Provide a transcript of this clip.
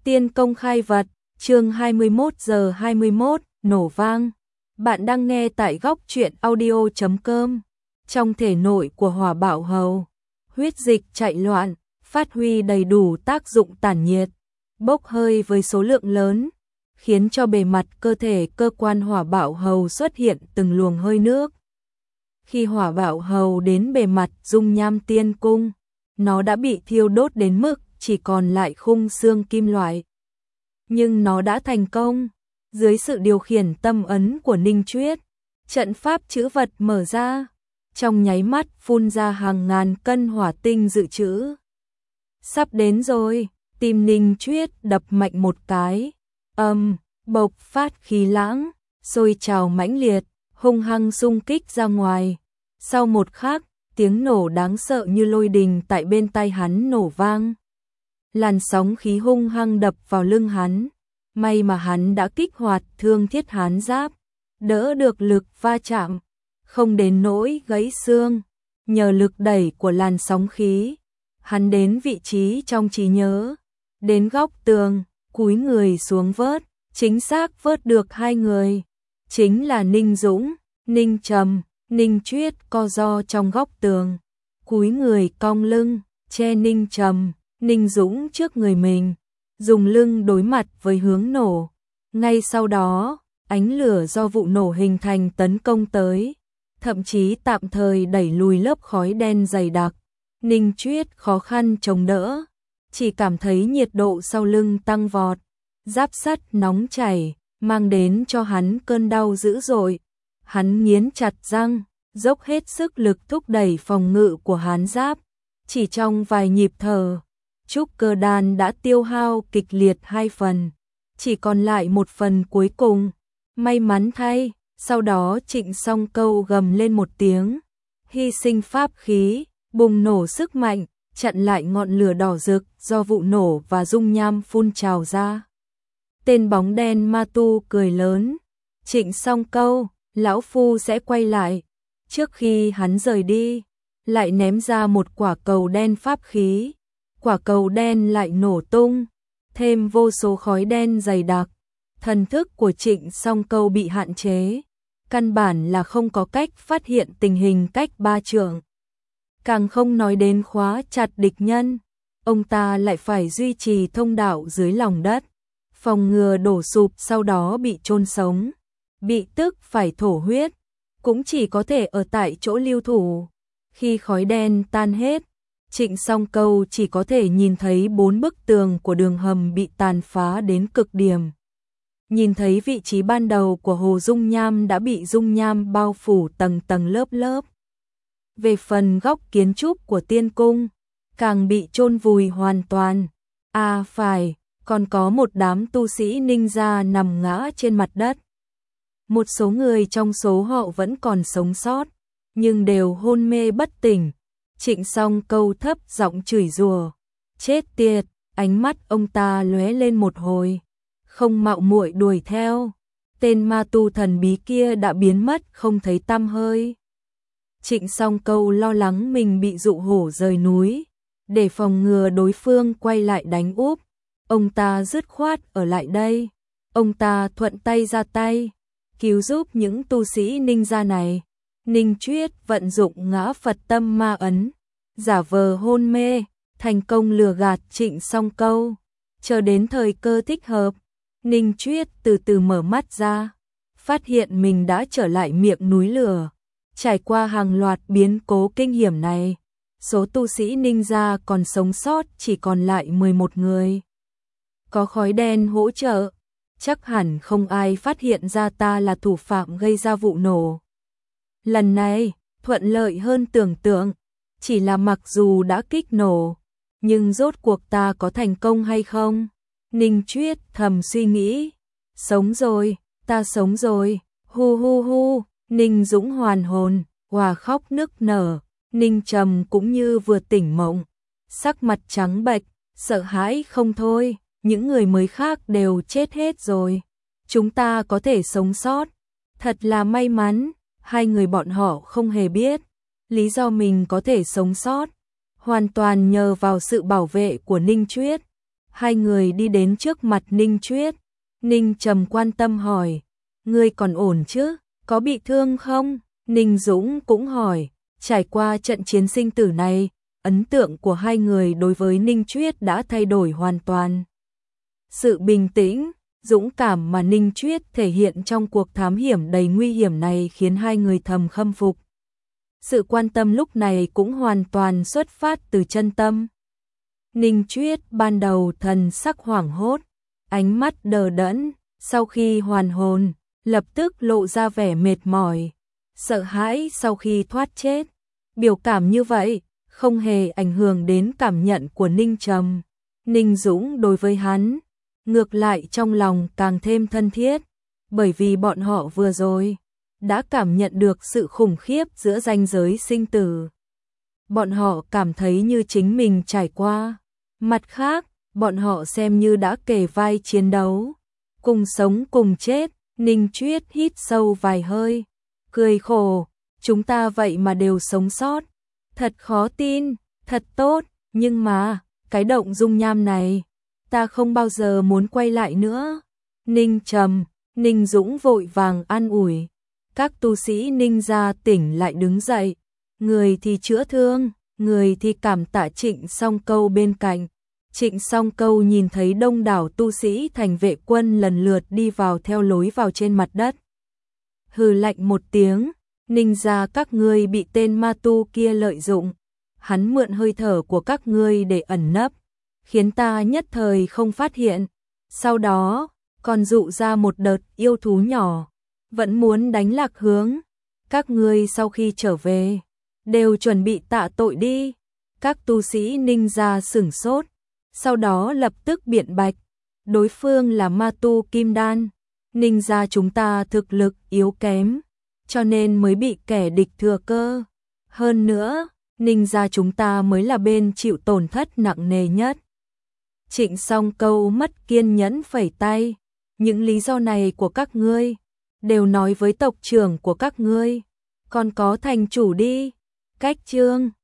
Tiên công khai vật, chương 21 giờ 21, nổ vang. Bạn đang nghe tại góc truyện audio.com. Trong thể nội của Hỏa Bạo Hầu, huyết dịch chạy loạn, phát huy đầy đủ tác dụng tản nhiệt, bốc hơi với số lượng lớn, khiến cho bề mặt cơ thể cơ quan Hỏa Bạo Hầu xuất hiện từng luồng hơi nước. Khi Hỏa Bạo Hầu đến bề mặt dung nham tiên cung, nó đã bị thiêu đốt đến mức chỉ còn lại khung xương kim loại. Nhưng nó đã thành công, dưới sự điều khiển tâm ấn của Ninh Chuyết, trận pháp trữ vật mở ra, trong nháy mắt phun ra hàng ngàn cân hỏa tinh dự trữ. Sắp đến rồi, tim Ninh Chuyết đập mạnh một cái, bộc phát khí lãng, sôi trào mãnh liệt, hung hăng xung kích ra ngoài. Sau một khắc, tiếng nổ đáng sợ như lôi đình tại bên tai hắn nổ vang. Làn sóng khí hung hăng đập vào lưng hắn, may mà hắn đã kích hoạt thương thiết hán giáp, đỡ được lực va chạm, không đến nỗi gãy xương. Nhờ lực đẩy của làn sóng khí, hắn đến vị trí trong trí nhớ, đến góc tường, cúi người xuống vớt, chính xác vớt được hai người, chính là Ninh Dũng, Ninh Trầm. Ninh Chuyết co ro trong góc tường, cúi người cong lưng, che Ninh Trầm, Ninh Dũng trước người mình, dùng lưng đối mặt với hướng nổ. Ngay sau đó, ánh lửa do vụ nổ hình thành tấn công tới, thậm chí tạm thời đẩy lùi lớp khói đen dày đặc. Ninh Chuyết khó khăn chống đỡ, chỉ cảm thấy nhiệt độ sau lưng tăng vọt, giáp sắt nóng chảy, mang đến cho hắn cơn đau dữ dội. Hắn nghiến chặt răng, dốc hết sức lực thúc đẩy phòng ngự của hán giáp. Chỉ trong vài nhịp thở, trúc cơ đan đã tiêu hao kịch liệt 2 phần, chỉ còn lại 1 phần cuối cùng. May mắn thay, sau đó Trịnh Song Câu gầm lên một tiếng, hy sinh pháp khí, bùng nổ sức mạnh, chặn lại ngọn lửa đỏ rực do vụ nổ và dung nham phun trào ra. Tên bóng đen ma tu cười lớn, Trịnh Song Câu, lão phu sẽ quay lại. Trước khi hắn rời đi, lại ném ra một quả cầu đen pháp khí. Quả cầu đen lại nổ tung, thêm vô số khói đen dày đặc. Thần thức của Trịnh Song Câu bị hạn chế, căn bản là không có cách phát hiện tình hình cách 3 trượng. Càng không nói đến khóa chặt địch nhân, ông ta lại phải duy trì thông đạo dưới lòng đất, phòng ngừa đổ sụp sau đó bị chôn sống. Bị tức phải thổ huyết, cũng chỉ có thể ở tại chỗ lưu thủ. Khi khói đen tan hết, Trịnh Song Câu chỉ có thể nhìn thấy 4 bức tường của đường hầm bị tàn phá đến cực điểm. Nhìn thấy vị trí ban đầu của hồ dung nham đã bị dung nham bao phủ tầng tầng lớp lớp. Về phần góc kiến trúc của tiên cung, càng bị chôn vùi hoàn toàn. À phải, còn có một đám tu sĩ ninja nằm ngã trên mặt đất. Một số người trong số họ vẫn còn sống sót, nhưng đều hôn mê bất tỉnh. Trịnh Song Câu thấp giọng chửi rủa, chết tiệt, ánh mắt ông ta lóe lên một hồi, không mạo muội đuổi theo. Tên ma tu thần bí kia đã biến mất không thấy tăm hơi. Trịnh Song Câu lo lắng mình bị dụ hổ rời núi, để phòng ngừa đối phương quay lại đánh úp, ông ta dứt khoát ở lại đây. Ông ta thuận tay ra tay, cứu giúp những tu sĩ ninja này. Ninh Chuyết vận dụng ngã Phật tâm ma ấn, giả vờ hôn mê, thành công lừa gạt Trịnh Song Câu. Chờ đến thời cơ thích hợp, Ninh Chuyết từ từ mở mắt ra, phát hiện mình đã trở lại miệng núi lửa. Trải qua hàng loạt biến cố kinh hiểm này, số tu sĩ ninja còn sống sót chỉ còn lại 11 người. Có khói đen hỗ trợ, chắc hẳn không ai phát hiện ra ta là thủ phạm gây ra vụ nổ. Lần này, thuận lợi hơn tưởng tượng, chỉ là mặc dù đã kích nổ, nhưng rốt cuộc ta có thành công hay không? Ninh Chuyết thầm suy nghĩ, sống rồi, ta sống rồi, hu hu hu. Ninh Dũng hoàn hồn, hòa khóc nức nở, Ninh Trầm cũng như vừa tỉnh mộng, sắc mặt trắng bệch, sợ hãi không thôi. Những người mới khác đều chết hết rồi, chúng ta có thể sống sót, thật là may mắn. Hai người bọn họ không hề biết, lý do mình có thể sống sót, hoàn toàn nhờ vào sự bảo vệ của Ninh Chuyết. Hai người đi đến trước mặt Ninh Chuyết. Ninh Trầm quan tâm hỏi, ngươi còn ổn chứ, có bị thương không? Ninh Dũng cũng hỏi, trải qua trận chiến sinh tử này, ấn tượng của hai người đối với Ninh Chuyết đã thay đổi hoàn toàn. Sự bình tĩnh, dũng cảm mà Ninh Chuyết thể hiện trong cuộc thám hiểm đầy nguy hiểm này khiến hai người thầm khâm phục. Sự quan tâm lúc này cũng hoàn toàn xuất phát từ chân tâm. Ninh Chuyết ban đầu thần sắc hoảng hốt, ánh mắt đờ đẫn, sau khi hoàn hồn, lập tức lộ ra vẻ mệt mỏi, sợ hãi sau khi thoát chết. Biểu cảm như vậy không hề ảnh hưởng đến cảm nhận của Ninh Trầm. Ninh Dũng đối với hắn, ngược lại trong lòng càng thêm thân thiết, bởi vì bọn họ vừa rồi đã cảm nhận được sự khủng khiếp giữa ranh giới sinh tử. Bọn họ cảm thấy như chính mình trải qua. Mặt khác, bọn họ xem như đã kề vai chiến đấu, cùng sống cùng chết. Ninh Chuyết hít sâu vài hơi, cười khổ, chúng ta vậy mà đều sống sót. Thật khó tin, thật tốt, nhưng mà, cái động dung nham này, ta không bao giờ muốn quay lại nữa. Ninh Trầm, Ninh Dũng vội vàng an ủi. Các tu sĩ Ninh gia tỉnh lại đứng dậy, người thì chữa thương, người thì cảm tạ Trịnh Song Câu bên cạnh. Trịnh Song Câu nhìn thấy đông đảo tu sĩ thành vệ quân lần lượt đi vào theo lối vào trên mặt đất. Hừ lạnh một tiếng, Ninh gia các ngươi bị tên ma tu kia lợi dụng. Hắn mượn hơi thở của các ngươi để ẩn nấp, khiến ta nhất thời không phát hiện. Sau đó, còn dụ ra một đợt yêu thú nhỏ, vẫn muốn đánh lạc hướng. Các ngươi sau khi trở về, đều chuẩn bị tạ tội đi. Các tu sĩ Ninh gia sửng sốt, sau đó lập tức biện bạch, đối phương là ma tu kim đan, Ninh gia chúng ta thực lực yếu kém, cho nên mới bị kẻ địch thừa cơ. Hơn nữa, Ninh gia chúng ta mới là bên chịu tổn thất nặng nề nhất. Trịnh Song Câu mất kiên nhẫn phẩy tay, những lý do này của các ngươi đều nói với tộc trưởng của các ngươi, còn có thành chủ đi. Cách chương